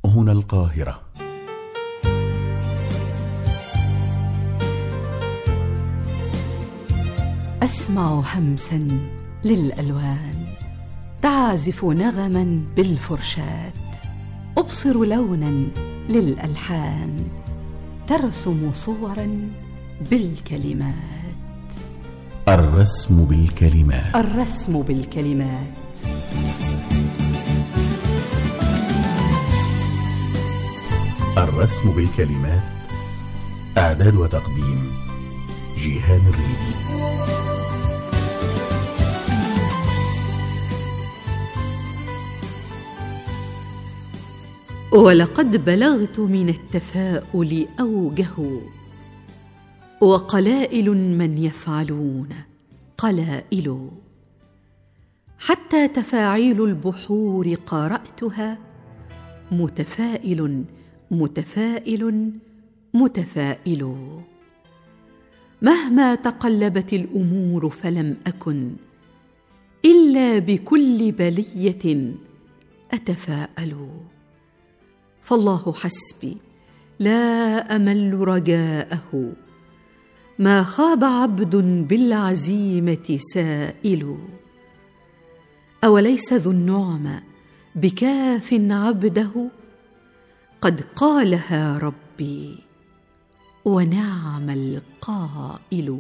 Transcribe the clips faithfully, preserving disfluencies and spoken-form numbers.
هنا القاهرة. أسمع همسا للألوان تعزف نغما بالفرشاة، أبصر لونا للألحان ترسم صورا بالكلمات. الرسم بالكلمات. الرسم بالكلمات. الرسم بالكلمات. إعداد وتقديم جيهان الريدي. ولقد بلغت من التفاؤل أوجه، وقلائل من يفعلون قلائل، حتى تفاعيل البحور قرأتها متفائل متفائل متفائل. مهما تقلبت الأمور فلم أكن إلا بكل بلية أتفاءل، فالله حسبي لا أمل رجاءه، ما خاب عبد بالعزيمة سائل. أوليس ذو النعمى بكاف عبده، قد قالها ربي ونعم القائل.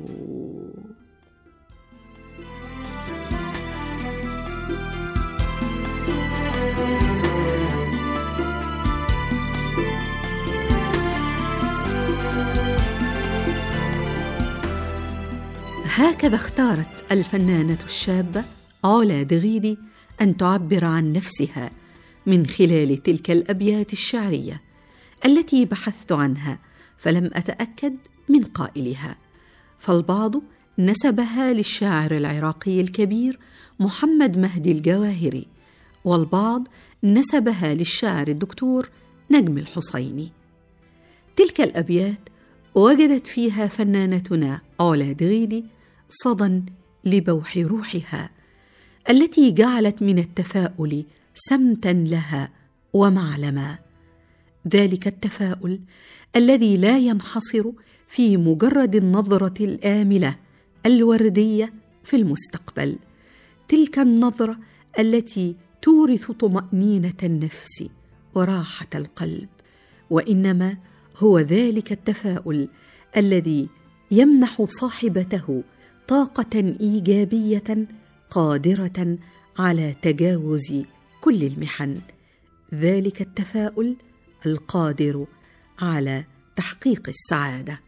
هكذا اختارت الفنانة الشابة علا دغيدي أن تعبر عن نفسها من خلال تلك الأبيات الشعرية التي بحثت عنها فلم أتأكد من قائلها، فالبعض نسبها للشاعر العراقي الكبير محمد مهدي الجواهري، والبعض نسبها للشاعر الدكتور نجم الحسيني. تلك الأبيات وجدت فيها فنانتنا علا دغيدي صدى لبوح روحها التي جعلت من التفاؤل سمتا لها ومعلما، ذلك التفاؤل الذي لا ينحصر في مجرد النظرة الآملة الوردية في المستقبل، تلك النظرة التي تورث طمأنينة النفس وراحة القلب، وإنما هو ذلك التفاؤل الذي يمنح صاحبته طاقة إيجابية قادرة على تجاوز كل المحن، ذلك التفاؤل القادر على تحقيق السعادة.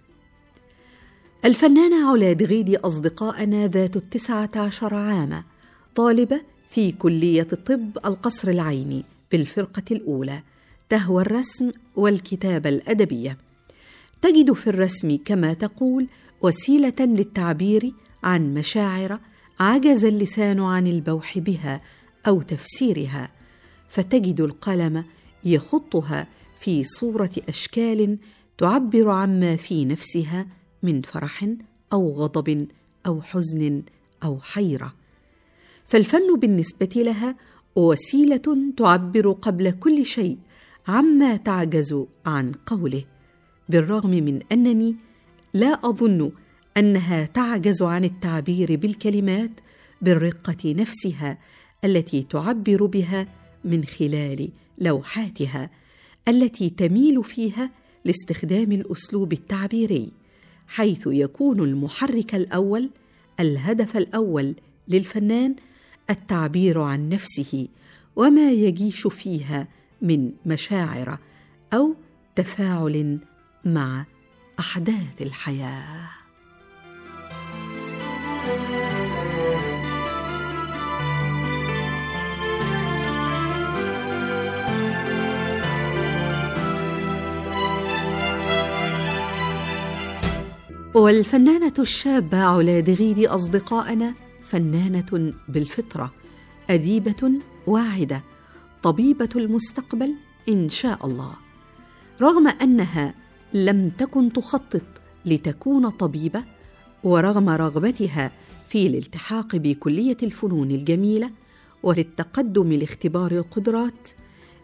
الفنانة علا دغيدي أصدقائنا ذات التسعة عشر عاما، طالبة في كلية الطب القصر العيني بالفرقة الأولى، تهوى الرسم والكتابة الأدبية، تجد في الرسم كما تقول وسيلة للتعبير عن مشاعر عجز اللسان عن البوح بها أو تفسيرها، فتجد القلم يخطها في صورة أشكال تعبر عما في نفسها من فرح أو غضب أو حزن أو حيرة. فالفن بالنسبة لها وسيلة تعبر قبل كل شيء عما تعجز عن قوله، بالرغم من أنني لا أظن أنها تعجز عن التعبير بالكلمات بالرقة نفسها التي تعبر بها من خلال لوحاتها التي تميل فيها لاستخدام الأسلوب التعبيري، حيث يكون المحرك الأول، الهدف الأول للفنان، التعبير عن نفسه وما يجيش فيها من مشاعر أو تفاعل مع أحداث الحياة. والفنانة الشابة علا دغيدي أصدقائنا فنانة بالفطرة، أديبة واعدة، طبيبة المستقبل إن شاء الله، رغم أنها لم تكن تخطط لتكون طبيبة، ورغم رغبتها في الالتحاق بكلية الفنون الجميلة وللتقدم لاختبار القدرات،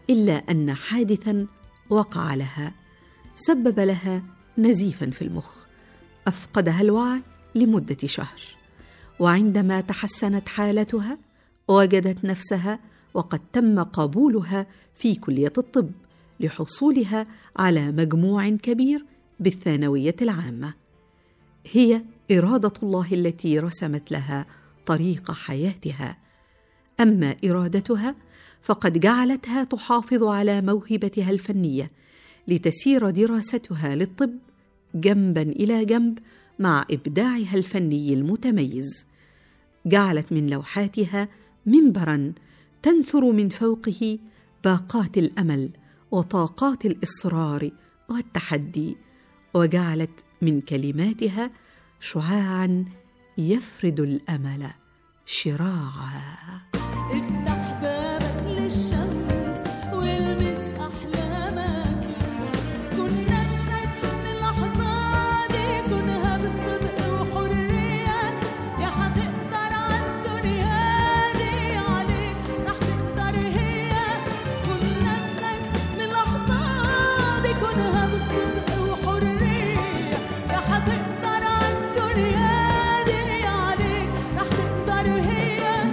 إلا أن حادثاً وقع لها سبب لها نزيفاً في المخ أفقدها الوعي لمدة شهر. وعندما تحسنت حالتها وجدت نفسها وقد تم قبولها في كلية الطب لحصولها على مجموع كبير بالثانوية العامة. هي إرادة الله التي رسمت لها طريق حياتها، أما إرادتها فقد جعلتها تحافظ على موهبتها الفنية لتسير دراستها للطب جنباً إلى جنب مع إبداعها الفني المتميز. جعلت من لوحاتها منبراً تنثر من فوقه باقات الأمل وطاقات الإصرار والتحدي، وجعلت من كلماتها شعاعاً يفرد الأمل شراعاً. افتح بابك للشمس والمس أحلامك لمس، كن نفسك من اللحظة دي، كنها بالصدق وحرية، يا حتقدر عالدنيا دي، عليك رح تقدر هي، كن نفسك من اللحظة دي، كنها بالصدق وحرية، يا حتقدر عالدنيا دي، عليك رح تقدر هي.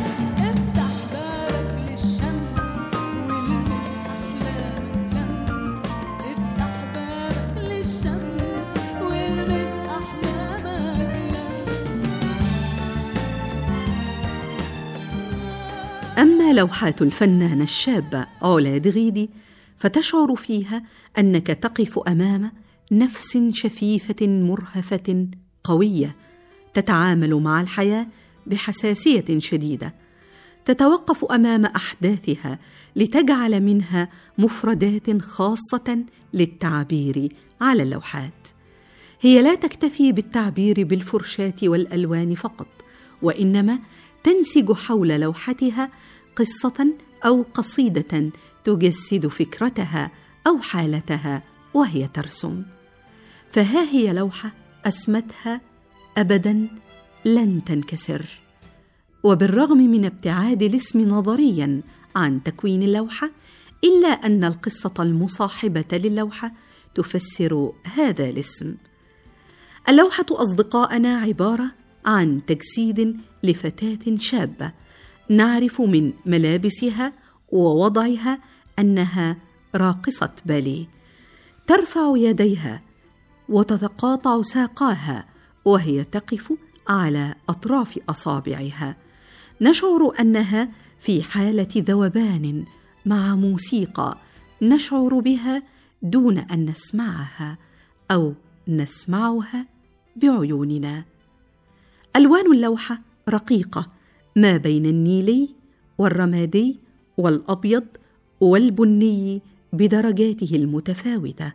أما لوحة الفنانة الشابة علا دغيدي فتشعر فيها أنك تقف أمام نفس شفيفة مرهفة قوية تتعامل مع الحياة بحساسية شديدة، تتوقف أمام أحداثها لتجعل منها مفردات خاصة للتعبير على اللوحات. هي لا تكتفي بالتعبير بالفرشاة والألوان فقط، وإنما تنسج حول لوحتها قصة أو قصيدة تجسد فكرتها أو حالتها وهي ترسم. فها هي لوحة أسمتها أبداً لن تنكسر. وبالرغم من ابتعاد الاسم نظرياً عن تكوين اللوحة، إلا أن القصة المصاحبة للوحة تفسر هذا الاسم. اللوحة أصدقائنا عبارة عن تجسيد لفتاة شابة نعرف من ملابسها ووضعها أنها راقصة باليه، ترفع يديها وتتقاطع ساقاها وهي تقف على أطراف أصابعها. نشعر أنها في حالة ذوبان مع موسيقى نشعر بها دون أن نسمعها أو نسمعها بعيوننا. ألوان اللوحة رقيقة ما بين النيلي والرمادي والأبيض والبني بدرجاته المتفاوتة.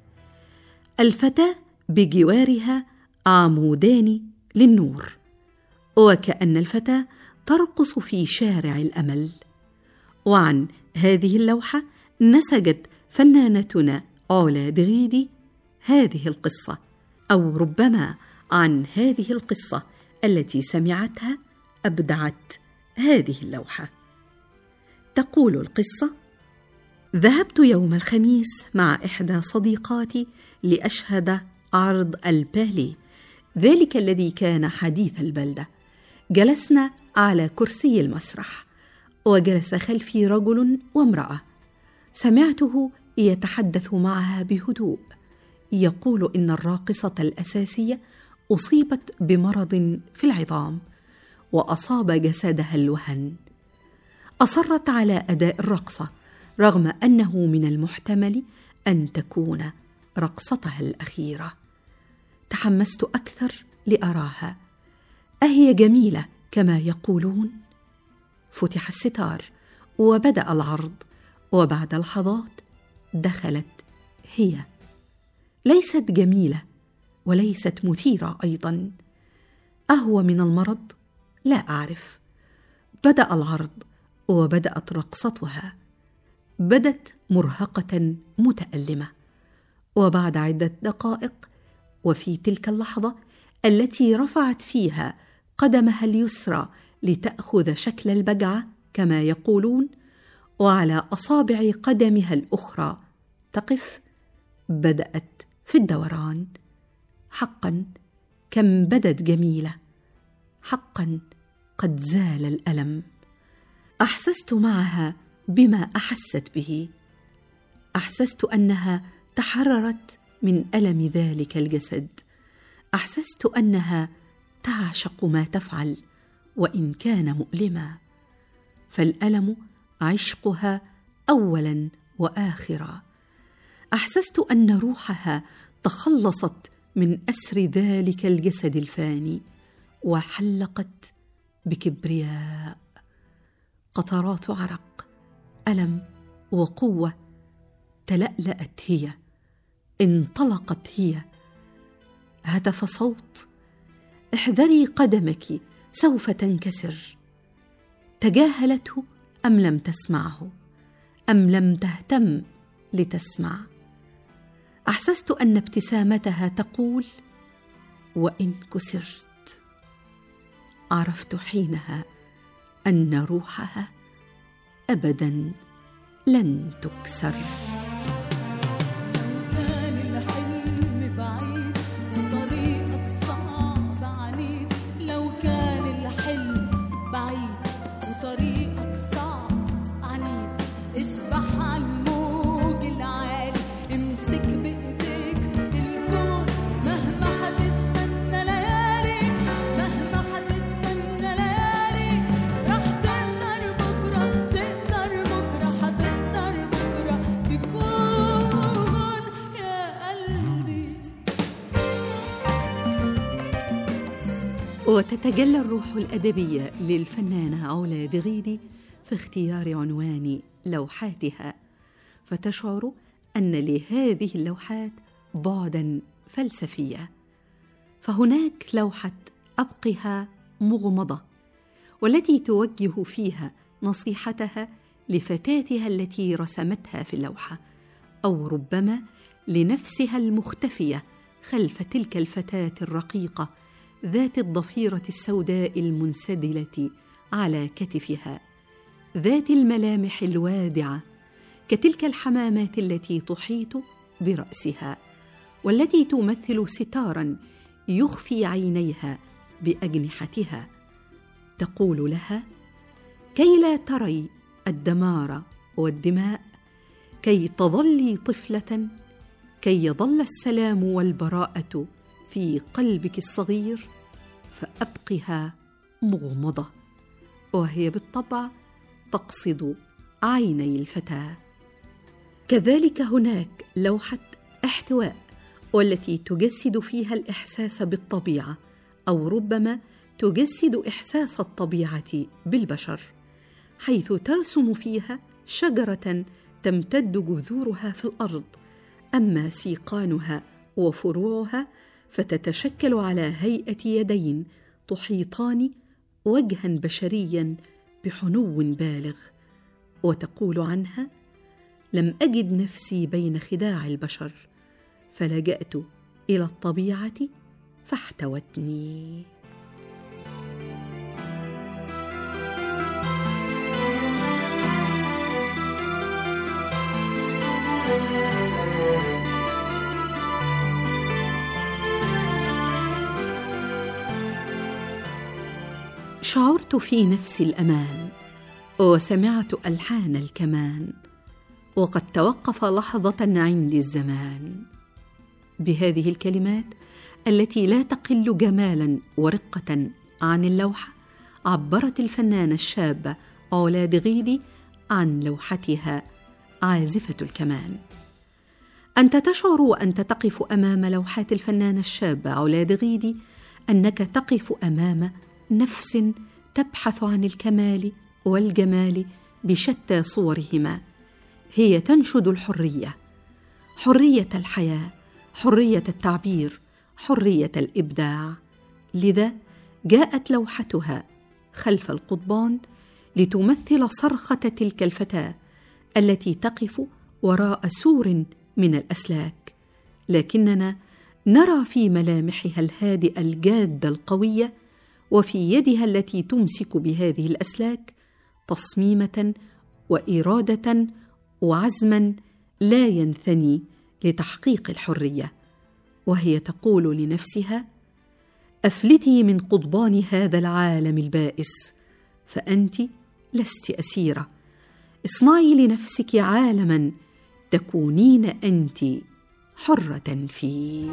الفتاة بجوارها عمودان للنور، وكأن الفتاة ترقص في شارع الأمل. وعن هذه اللوحة نسجت فنانتنا علا دغيدي هذه القصة، أو ربما عن هذه القصة التي سمعتها أبدعت هذه اللوحة. تقول القصة: ذهبت يوم الخميس مع إحدى صديقاتي لأشهد عرض الباليه، ذلك الذي كان حديث البلدة. جلسنا على كرسي المسرح، وجلس خلفي رجل وامرأة. سمعته يتحدث معها بهدوء، يقول إن الراقصة الأساسية أصيبت بمرض في العظام وأصاب جسدها الوهن. أصرت على أداء الرقصة رغم أنه من المحتمل أن تكون رقصتها الأخيرة. تحمست أكثر لأراها، أهي جميلة كما يقولون؟ فتح الستار وبدأ العرض، وبعد لحظات دخلت هي. ليست جميلة وليست مثيرة أيضا. أهو من المرض؟ لا أعرف. بدأ العرض وبدأت رقصتها. بدت مرهقة متألمة، وبعد عدة دقائق وفي تلك اللحظة التي رفعت فيها قدمها اليسرى لتأخذ شكل البجعة كما يقولون، وعلى أصابع قدمها الأخرى تقف بدأت في الدوران. حقا كم بدت جميلة، حقا قد زال الألم. أحسست معها بما أحست به، أحسست أنها تحررت من ألم ذلك الجسد، أحسست أنها تعشق ما تفعل وإن كان مؤلما، فالألم عشقها أولا وآخرا. أحسست أن روحها تخلصت من أسر ذلك الجسد الفاني وحلقت بكبرياء. قطرات عرق، ألم وقوة، تلألأت هي، انطلقت هي. هتف صوت: احذري قدمك سوف تنكسر. تجاهلته أم لم تسمعه، أم لم تهتم لتسمع. أحسست أن ابتسامتها تقول: وإن كسرت. عرفت حينها أن روحها أبدا لن تكسر. وتتجلى الروح الأدبية للفنانة علا دغيدي في اختيار عنوان لوحاتها، فتشعر أن لهذه اللوحات بعداً فلسفيا. فهناك لوحة أبقها مغمضة، والتي توجه فيها نصيحتها لفتاتها التي رسمتها في اللوحة، أو ربما لنفسها المختفية خلف تلك الفتاة الرقيقة ذات الضفيرة السوداء المنسدلة على كتفها، ذات الملامح الوادعة كتلك الحمامات التي تحيط برأسها، والتي تمثل ستاراً يخفي عينيها بأجنحتها. تقول لها: كي لا تري الدمار والدماء، كي تظلي طفلة، كي يظل السلام والبراءة في قلبك الصغير، فأبقها مغمضة. وهي بالطبع تقصد عيني الفتاة. كذلك هناك لوحة احتواء، والتي تجسد فيها الإحساس بالطبيعة، أو ربما تجسد إحساس الطبيعة بالبشر، حيث ترسم فيها شجرة تمتد جذورها في الأرض، أما سيقانها وفروعها فتتشكل على هيئة يدين تحيطان وجها بشريا بحنو بالغ. وتقول عنها: لم أجد نفسي بين خداع البشر، فلجأت إلى الطبيعة فاحتوتني. شعرت في نفسي الأمان، وسمعت ألحان الكمان، وقد توقف لحظة عندي الزمان. بهذه الكلمات التي لا تقل جمالا ورقة عن اللوحة، عبرت الفنانة الشابة علا دغيدي عن لوحتها عازفة الكمان. أنت تشعر وأنت تقف أمام لوحات الفنانة الشابة علا دغيدي أنك تقف أمام نفس تبحث عن الكمال والجمال بشتى صورهما. هي تنشد الحرية، حرية الحياة، حرية التعبير، حرية الإبداع. لذا جاءت لوحتها خلف القضبان لتمثل صرخة تلك الفتاة التي تقف وراء سور من الأسلاك، لكننا نرى في ملامحها الهادئة الجادة القوية، وفي يدها التي تمسك بهذه الأسلاك تصميمة وإرادة وعزما لا ينثني لتحقيق الحرية، وهي تقول لنفسها: أفلتي من قضبان هذا العالم البائس، فأنت لست أسيرة، اصنعي لنفسك عالما تكونين أنت حرة فيه.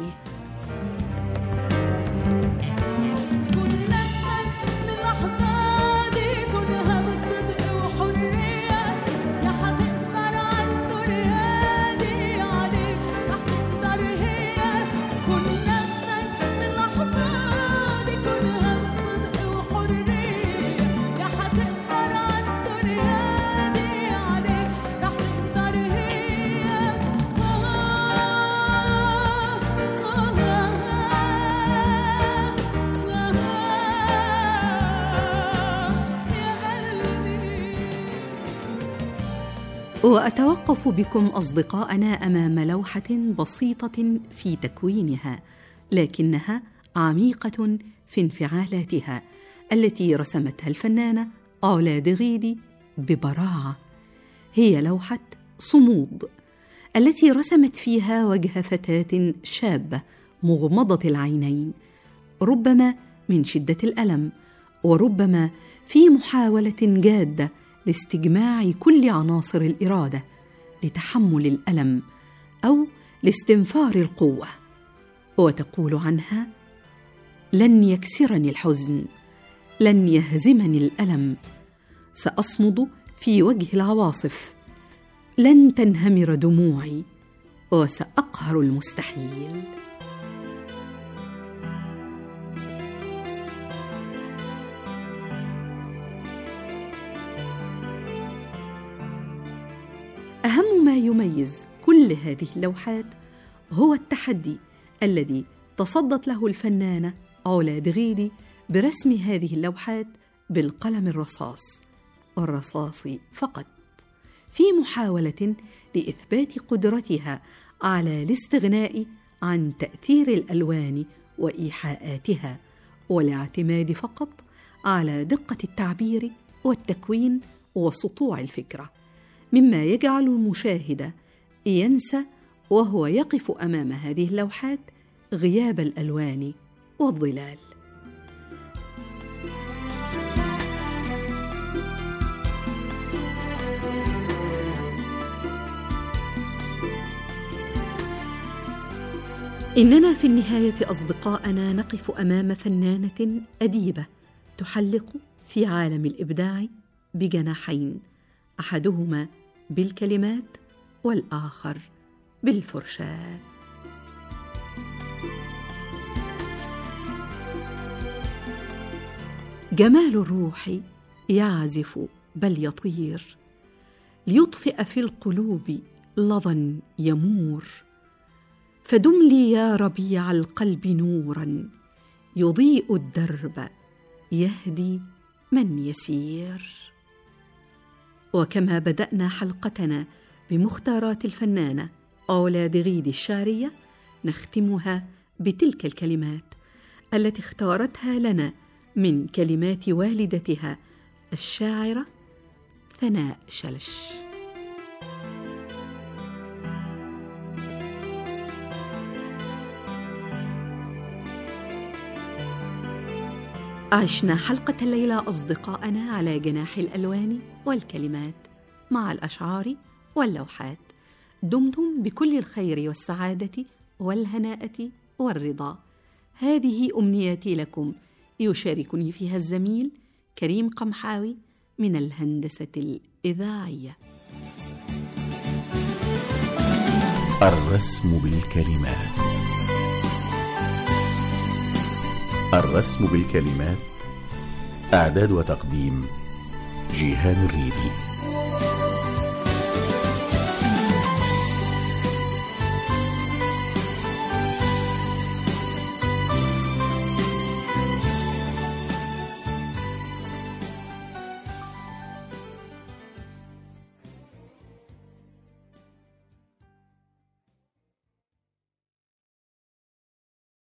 وأتوقف بكم أصدقاءنا أمام لوحة بسيطة في تكوينها، لكنها عميقة في انفعالاتها، التي رسمتها الفنانة علا دغيدي ببراعة. هي لوحة صمود، التي رسمت فيها وجه فتاة شابة مغمضة العينين، ربما من شدة الألم، وربما في محاولة جادة لاستجماع كل عناصر الإرادة لتحمل الألم أو لاستنفار القوة. وتقول عنها: لن يكسرني الحزن، لن يهزمني الألم، سأصمد في وجه العواصف، لن تنهمر دموعي، وسأقهر المستحيل. أهم ما يميز كل هذه اللوحات هو التحدي الذي تصدت له الفنانة علا دغيدي برسم هذه اللوحات بالقلم الرصاص والرصاص فقط، في محاولة لإثبات قدرتها على الاستغناء عن تأثير الألوان وإيحاءاتها، والاعتماد فقط على دقة التعبير والتكوين وسطوع الفكرة، مما يجعل المشاهد ينسى وهو يقف أمام هذه اللوحات غياب الألوان والظلال. إننا في النهاية أصدقاءنا نقف أمام فنانة أديبة تحلق في عالم الإبداع بجناحين، أحدهما بالكلمات والآخر بالفرشاة. جمال الروح يعزف بل يطير، ليطفئ في القلوب لظى يمور، فدم لي يا ربيع القلب نورا يضيء الدرب يهدي من يسير. وكما بدأنا حلقتنا بمختارات الفنانة علا دغيدي الشعرية، نختمها بتلك الكلمات التي اختارتها لنا من كلمات والدتها الشاعرة ثناء شلش. عشنا حلقة الليلة أصدقاءنا على جناح الألوان والكلمات مع الأشعار واللوحات. دمتم بكل الخير والسعادة والهناءة والرضا. هذه أمنياتي لكم، يشاركني فيها الزميل كريم قمحاوي من الهندسة الإذاعية. الرسم بالكلمات. الرسم بالكلمات، إعداد وتقديم جيهان الريدي.